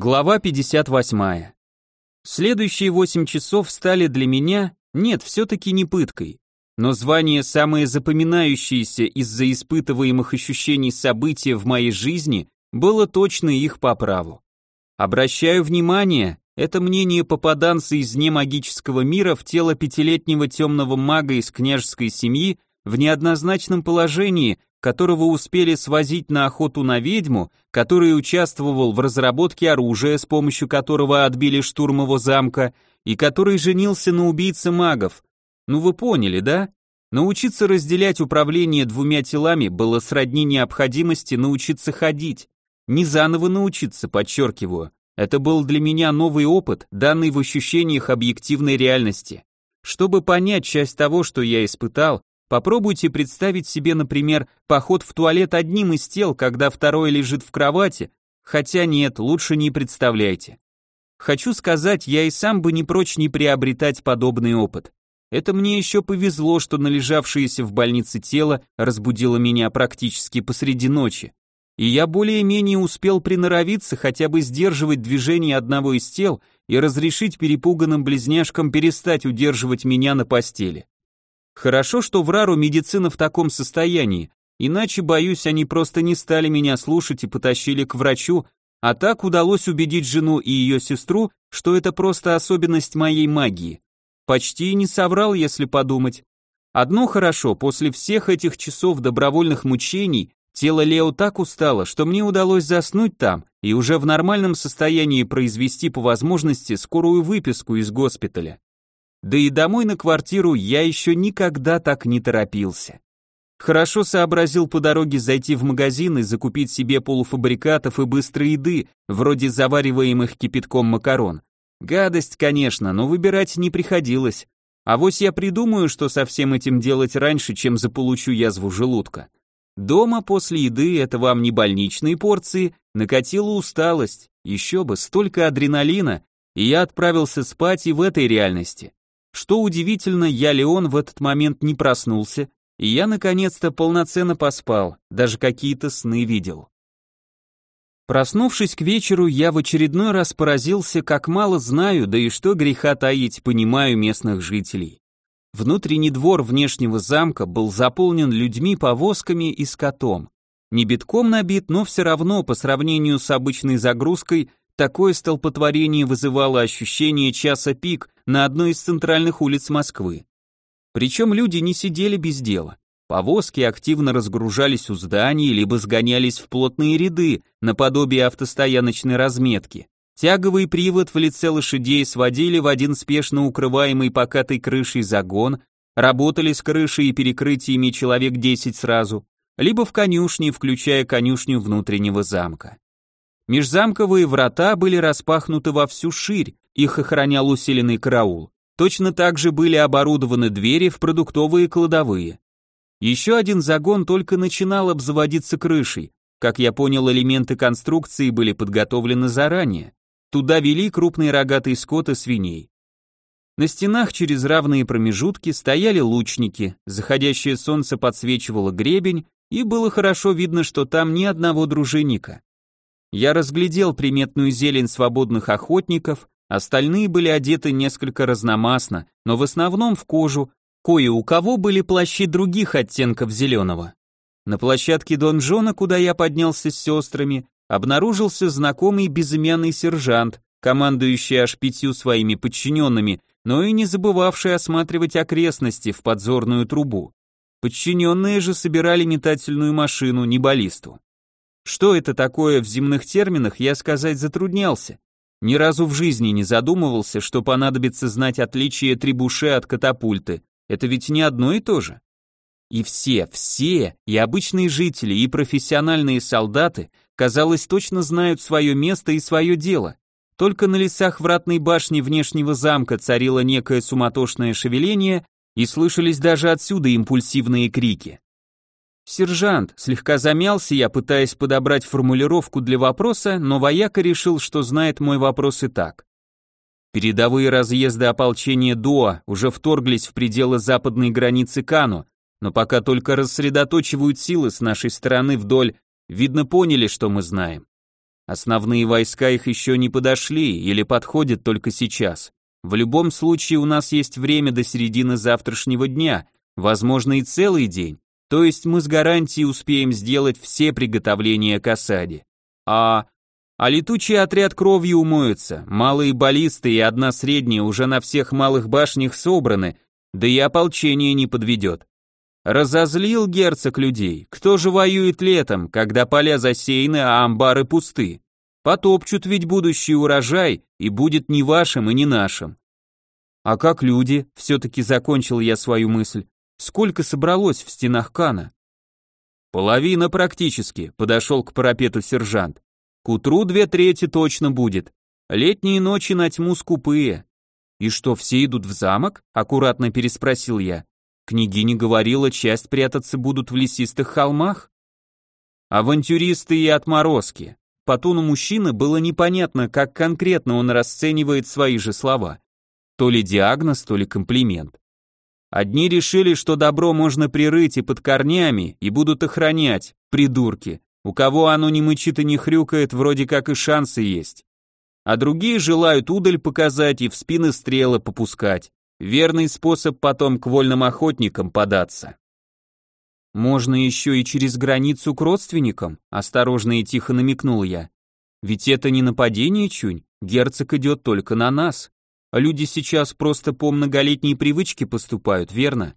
Глава 58. Следующие 8 часов стали для меня, нет, все-таки не пыткой, но звание самое запоминающееся из-за испытываемых ощущений события в моей жизни было точно их по праву. Обращаю внимание, это мнение попаданца из немагического мира в тело пятилетнего темного мага из княжеской семьи в неоднозначном положении, которого успели свозить на охоту на ведьму, который участвовал в разработке оружия, с помощью которого отбили штурм его замка, и который женился на убийце магов. Ну вы поняли, да? Научиться разделять управление двумя телами было сродни необходимости научиться ходить. Не заново научиться, подчеркиваю. Это был для меня новый опыт, данный в ощущениях объективной реальности. Чтобы понять часть того, что я испытал, попробуйте представить себе, например, поход в туалет одним из тел, когда второй лежит в кровати, хотя нет, лучше не представляйте. Хочу сказать, я и сам бы не прочь не приобретать подобный опыт. Это мне еще повезло, что належавшееся в больнице тело разбудило меня практически посреди ночи. И я более-менее успел приноровиться хотя бы сдерживать движение одного из тел и разрешить перепуганным близняшкам перестать удерживать меня на постели. Хорошо, что в Рару медицина в таком состоянии, иначе, боюсь, они просто не стали меня слушать и потащили к врачу, а так удалось убедить жену и ее сестру, что это просто особенность моей магии. Почти не соврал, если подумать. Одно хорошо, после всех этих часов добровольных мучений тело Лео так устало, что мне удалось заснуть там и уже в нормальном состоянии произвести по возможности скорую выписку из госпиталя. Да и домой на квартиру я еще никогда так не торопился. Хорошо сообразил по дороге зайти в магазин и закупить себе полуфабрикатов и быстрой еды, вроде завариваемых кипятком макарон. Гадость, конечно, но выбирать не приходилось. Авось я придумаю, что со всем этим делать раньше, чем заполучу язву желудка. Дома после еды, это вам не больничные порции, накатила усталость, еще бы, столько адреналина, и я отправился спать и в этой реальности. Что удивительно, я, Леон, в этот момент не проснулся, и я наконец-то полноценно поспал, даже какие-то сны видел. Проснувшись к вечеру, я в очередной раз поразился, как мало знаю, да и что греха таить, понимаю местных жителей. Внутренний двор внешнего замка был заполнен людьми, повозками и скотом. Не битком набит, но все равно, по сравнению с обычной загрузкой, такое столпотворение вызывало ощущение часа пик на одной из центральных улиц Москвы. Причем люди не сидели без дела. Повозки активно разгружались у зданий, либо сгонялись в плотные ряды, наподобие автостояночной разметки. Тяговый привод в лице лошадей сводили в один спешно укрываемый покатой крышей загон, работали с крышей и перекрытиями человек 10 сразу, либо в конюшне, включая конюшню внутреннего замка. Межзамковые врата были распахнуты во всю ширь, их охранял усиленный караул. Точно так же были оборудованы двери в продуктовые кладовые. Еще один загон только начинал обзаводиться крышей. Как я понял, элементы конструкции были подготовлены заранее. Туда вели крупный рогатый скот и свиней. На стенах через равные промежутки стояли лучники, заходящее солнце подсвечивало гребень, и было хорошо видно, что там ни одного дружинника. Я разглядел приметную зелень свободных охотников, остальные были одеты несколько разномастно, но в основном в кожу, кое у кого были плащи других оттенков зеленого. На площадке донжона, куда я поднялся с сестрами, обнаружился знакомый безымянный сержант, командующий аж 5 своими подчиненными, но и не забывавший осматривать окрестности в подзорную трубу. Подчиненные же собирали метательную машину, не баллисту. Что это такое в земных терминах, я сказать затруднялся. Ни разу в жизни не задумывался, что понадобится знать отличие требуше от катапульты. Это ведь не одно и то же. И все, и обычные жители, и профессиональные солдаты, казалось, точно знают свое место и свое дело. Только на лесах вратной башни внешнего замка царило некое суматошное шевеление, и слышались даже отсюда импульсивные крики. «Сержант», слегка замялся я, пытаясь подобрать формулировку для вопроса, но вояка решил, что знает мой вопрос и так. Передовые разъезды ополчения Дуа уже вторглись в пределы западной границы Кану, но пока только рассредоточивают силы с нашей стороны вдоль, видно, поняли, что мы знаем. Основные войска их еще не подошли или подходят только сейчас. В любом случае у нас есть время до середины завтрашнего дня, возможно и целый день, то есть мы с гарантией успеем сделать все приготовления к осаде. А летучий отряд кровью умоется, малые баллисты и одна средняя уже на всех малых башнях собраны, да и ополчение не подведет. Разозлил герцог людей, кто же воюет летом, когда поля засеяны, а амбары пусты? Потопчут ведь будущий урожай, и будет не вашим и не нашим. А как люди, все-таки закончил я свою мысль, сколько собралось в стенах Кана? Половина практически, подошел к парапету сержант. К утру 2/3 точно будет. Летние ночи на тьму скупые. И что, все идут в замок? Аккуратно переспросил я. Княгиня говорила, часть прятаться будут в лесистых холмах. Авантюристы и отморозки. По тону мужчины было непонятно, как конкретно он расценивает свои же слова. То ли диагноз, то ли комплимент. Одни решили, что добро можно прирыть и под корнями, и будут охранять, придурки. У кого оно не мычит и не хрюкает, вроде как и шансы есть. А другие желают удаль показать и в спины стрелы попускать. Верный способ потом к вольным охотникам податься. Можно еще и через границу к родственникам, осторожно и тихо намекнул я. Ведь это не нападение, Чунь, герцог идет только на нас. А люди сейчас просто по многолетней привычке поступают, верно?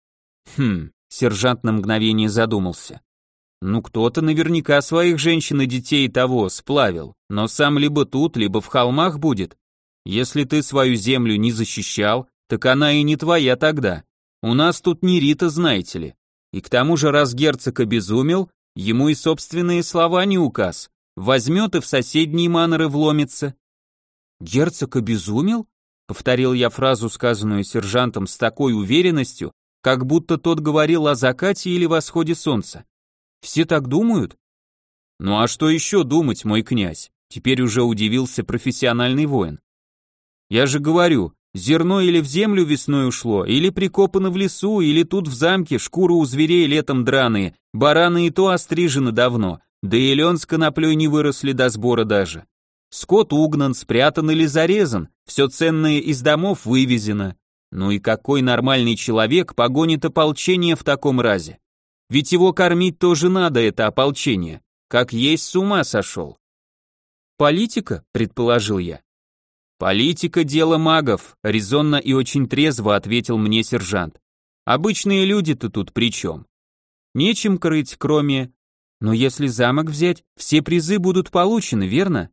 Сержант на мгновение задумался. Ну кто-то наверняка своих женщин и детей того сплавил, но сам либо тут, либо в холмах будет. Если ты свою землю не защищал, так она и не твоя тогда. У нас тут не Рита, знаете ли. И к тому же, раз герцог обезумел, ему и собственные слова не указ. Возьмет и в соседние маноры вломится. Герцог обезумел? Повторил я фразу, сказанную сержантом с такой уверенностью, как будто тот говорил о закате или восходе солнца. Все так думают? Ну а что еще думать, мой князь? Теперь уже удивился профессиональный воин. Я же говорю, зерно или в землю весной ушло, или прикопано в лесу, или тут в замке шкуры у зверей летом драные, бараны и то острижены давно, да и лен с коноплей не выросли до сбора даже. Скот угнан, спрятан или зарезан, все ценное из домов вывезено. Ну и какой нормальный человек погонит ополчение в таком разе? Ведь его кормить тоже надо, это ополчение. Как есть, с ума сошел. Политика, предположил я. Политика — дело магов, резонно и очень трезво ответил мне сержант. Обычные люди-то тут при чем? Нечем крыть, кроме... Но если замок взять, все призы будут получены, верно?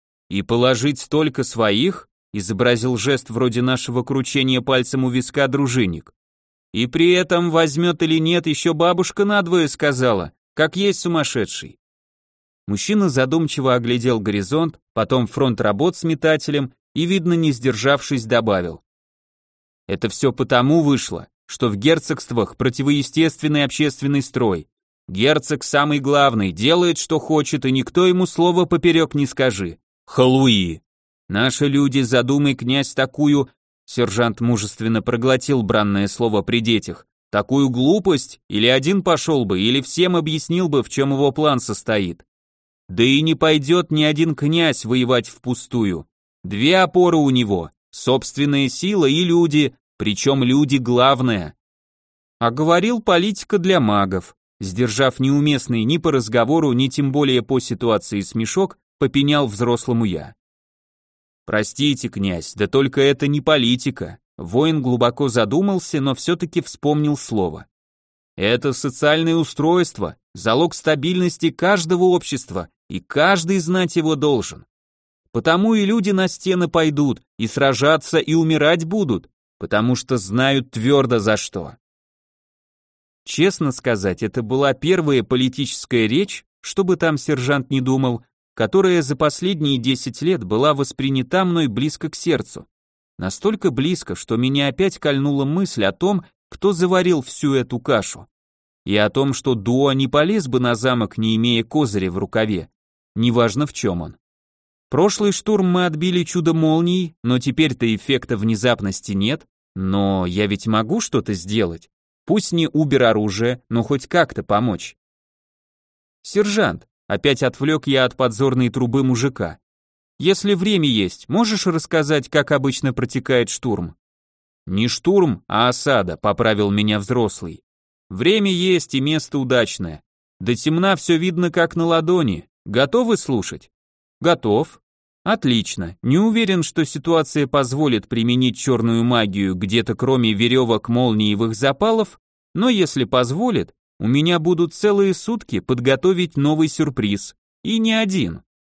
И положить столько своих, изобразил жест вроде нашего кручения пальцем у виска дружинник. И при этом возьмет или нет, еще бабушка надвое сказала, как есть сумасшедший. Мужчина задумчиво оглядел горизонт, потом фронт работ с метателем и, видно, не сдержавшись, добавил. Это все потому вышло, что в герцогствах противоестественный общественный строй. Герцог самый главный, делает, что хочет, и никто ему слова поперек не скажи. Халуи. Наши люди, задумай, князь, такую... Сержант мужественно проглотил бранное слово при детях. Такую глупость, или один пошел бы, или всем объяснил бы, в чем его план состоит. Да и не пойдет ни один князь воевать впустую. Две опоры у него, собственная сила и люди, причем люди главное. А говорил, политика для магов. Сдержав неуместный ни по разговору, ни тем более по ситуации смешок, попенял взрослому я. Простите, князь, да только это не политика. Воин глубоко задумался, но все-таки вспомнил слово. Это социальное устройство, залог стабильности каждого общества, и каждый знать его должен. Потому и люди на стены пойдут, и сражаться, и умирать будут, потому что знают твердо за что. Честно сказать, это была первая политическая речь, что бы там сержант ни думал, которая за последние 10 лет была воспринята мной близко к сердцу. Настолько близко, что меня опять кольнула мысль о том, кто заварил всю эту кашу. И о том, что Дуа не полез бы на замок, не имея козыря в рукаве. Неважно в чем он. Прошлый штурм мы отбили чудо-молнией, но теперь-то эффекта внезапности нет. Но я ведь могу что-то сделать. Пусть не убер оружие, но хоть как-то помочь. Сержант, Опять отвлек я от подзорной трубы мужика. Если время есть, можешь рассказать, как обычно протекает штурм? Не штурм, а осада, поправил меня взрослый. Время есть и место удачное. До темна все видно как на ладони. Готовы слушать? Готов. Отлично. Не уверен, что ситуация позволит применить черную магию где-то кроме веревок, молниевых запалов, но если позволит, у меня будут целые сутки подготовить новый сюрприз. И не один.